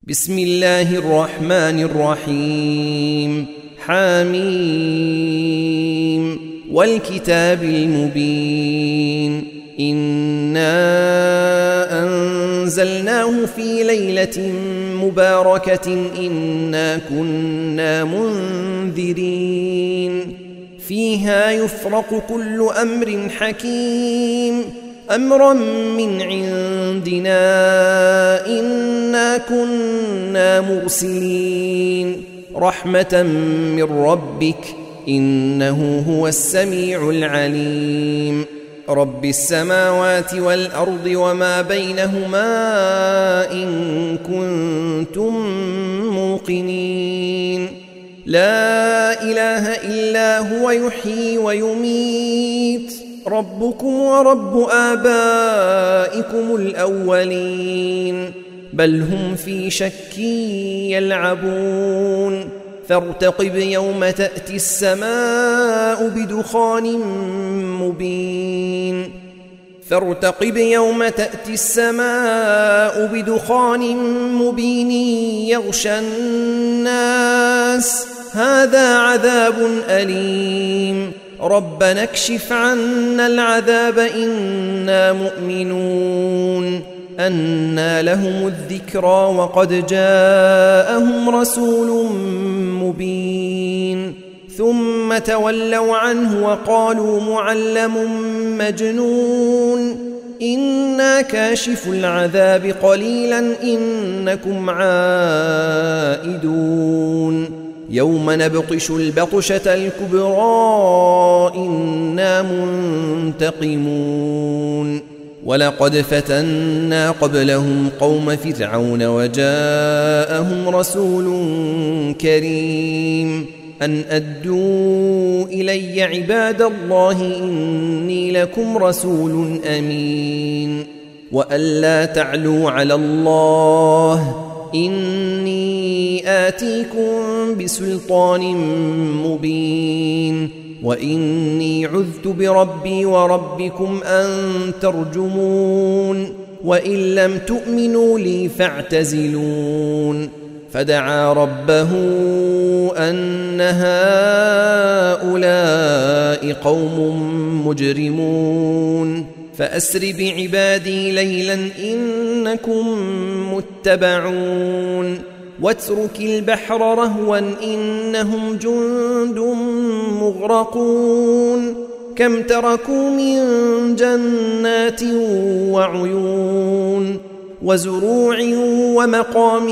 بسم الله الرحمن الرحيم حميم والكتاب المبين إنا أنزلناه في ليلة مباركة إنا كنا منذرين فيها يفرق كل أمر حكيم أمرا من عندنا إنا كنا مرسلين رحمة من ربك إنه هو السميع العليم رب السماوات والأرض وما بينهما إن كنتم موقنين لا إله إلا هو يحيي ويميت ربكم ورب آبائكم الأولين بل هم في شك يلعبون فارتقب يوم تأتي السماء بدخان مبين يغشى الناس هذا عذاب أليم ربنا اكشف عنا العذاب إنا مؤمنون أنى لهم الذكرى وقد جاءهم رسول مبين ثم تولوا عنه وقالوا معلم مجنون إنا كاشف العذاب قليلا إنكم عائدون يوم نبطش البطشة الكبرى إنا منتقمون ولقد فتنا قبلهم قوم فرعون وجاءهم رسول كريم أن أدوا إلي عباد الله إني لكم رسول أمين وألا تعلوا على الله إني آتيكم بسلطان مبين وإني عذت بربي وربكم أن ترجمون وإن لم تؤمنوا لي فاعتزلون فدعا ربه أن هؤلاء قوم مجرمون فأسر بعبادي ليلا إنكم متبعون واترك البحر رهوا إنهم جند مغرقون كم تركوا من جنات وعيون وزروع ومقام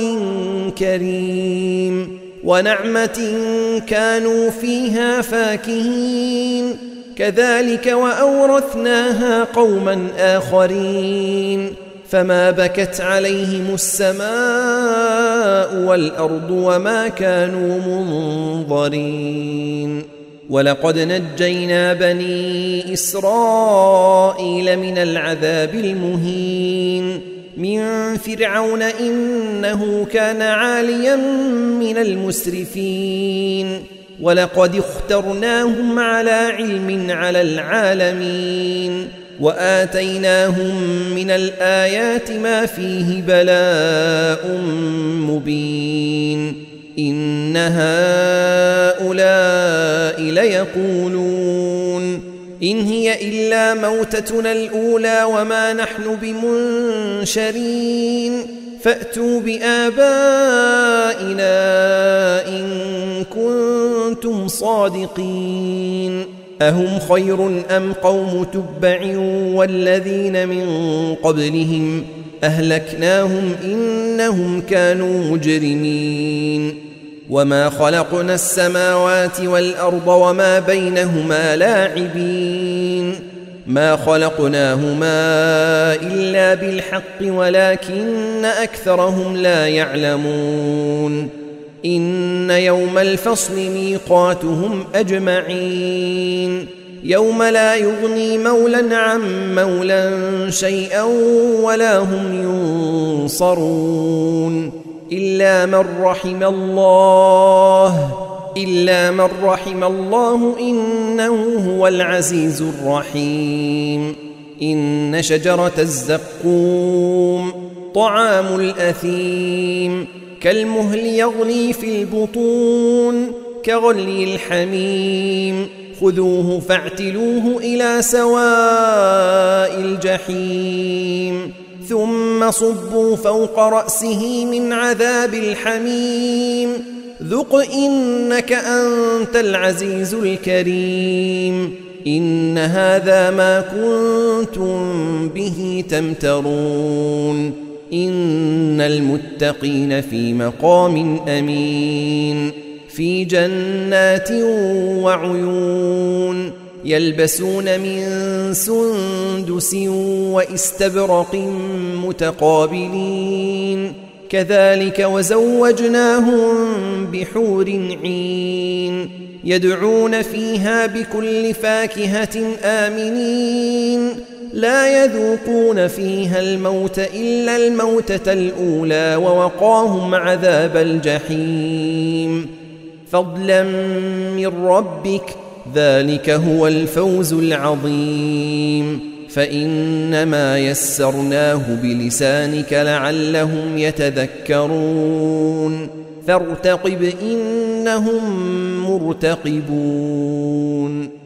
كريم ونعمة كانوا فيها فاكهين كذلك وأورثناها قوما آخرين فما بكت عليهم السماء والأرض وما كانوا منظرين ولقد نجينا بني إسرائيل من العذاب المهين من فرعون إنه كان عاليا من المسرفين ولقد اخترناهم على علم على العالمين وآتيناهم من الآيات ما فيه بلاء مبين إن هؤلاء ليقولون إن هي إلا موتتنا الأولى وما نحن بمنشرين فأتوا بآبائنا إن كنتم صادقين أهم خير أم قوم تبع والذين من قبلهم أهلكناهم إنهم كانوا مجرمين وما خلقنا السماوات والأرض وما بينهما لاعبين ما خلقناهما إلا بالحق ولكن أكثرهم لا يعلمون إن يوم الفصل ميقاتهم أجمعين يوم لا يغني مولا عن مولا شيئا ولا هم ينصرون إلا من رحم الله إنه هو العزيز الرحيم إن شجرة الزقوم طعام الأثيم كالمهل يغلي في البطون كغلي الحميم خذوه فاعتلوه إلى سواء الجحيم ثم صبوا فوق رأسه من عذاب الحميم ذق إنك أنت العزيز الكريم إن هذا ما كنتم به تمترون إن المتقين في مقام أمين في جنات وعيون يلبسون من سندس واستبرق متقابلين كذلك وزوجناهم بحور عين يدعون فيها بكل فاكهة آمنين لا يذوقون فيها الموت إلا الموتة الأولى ووقاهم عذاب الجحيم فضلا من ربك ذلك هو الفوز العظيم فإنما يسرناه بلسانك لعلهم يتذكرون فارتقب إنهم مرتقبون